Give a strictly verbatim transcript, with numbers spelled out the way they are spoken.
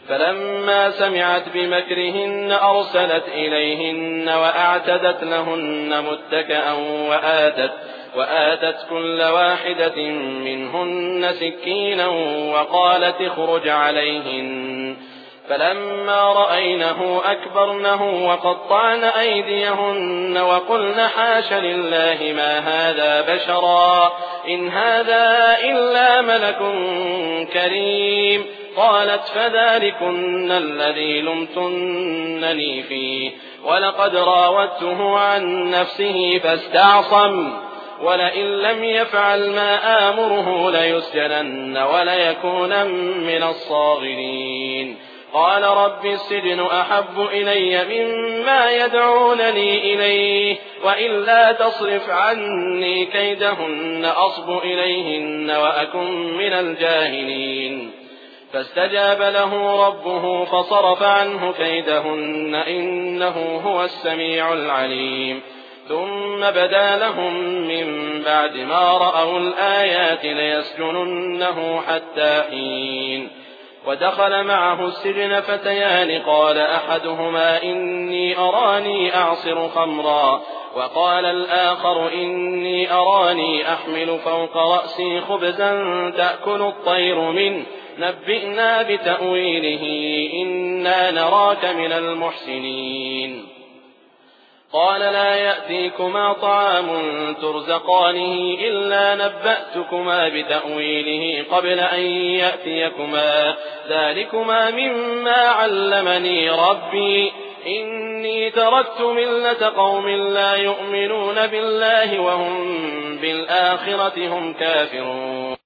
فلما سمعت بمكرهن أرسلت إليهن وأعتدت لهن متكئا وآتت, وآتت كل واحدة منهن سكينا وقالت اخرج عليهن. فلما رأينه أكبرنه وقطعن أيديهن وقلن حاش لله ما هذا بشرا إن هذا إلا ملك كريم. قالت فذلكن الذي لمتنني فيه ولقد راودته عن نفسه فاستعصم ولئن لم يفعل ما آمره ليسجنن وليكونن من الصاغرين. قال رب السجن أحب إلي مما يدعونني إليه وإلا تصرف عني كيدهن أصب إليهن وأكن من الجاهلين. فاستجاب له ربه فصرف عنه كيدهن إنه هو السميع العليم. ثم بدا لهم من بعد ما رأوا الآيات ليسجننه حتى حين. ودخل معه السجن فتيان قال أحدهما إني أراني أعصر خمرا وقال الآخر إني أراني أحمل فوق رأسي خبزا تأكل الطير منه نبئنا بتأويله إنا نراك من المحسنين. قال لا يأتيكما طعام ترزقانه إلا نبأتكما بتأويله قبل أن يأتيكما ذلكما مما علمني ربي إني تركت ملة قوم لا يؤمنون بالله وهم بالآخرة هم كافرون.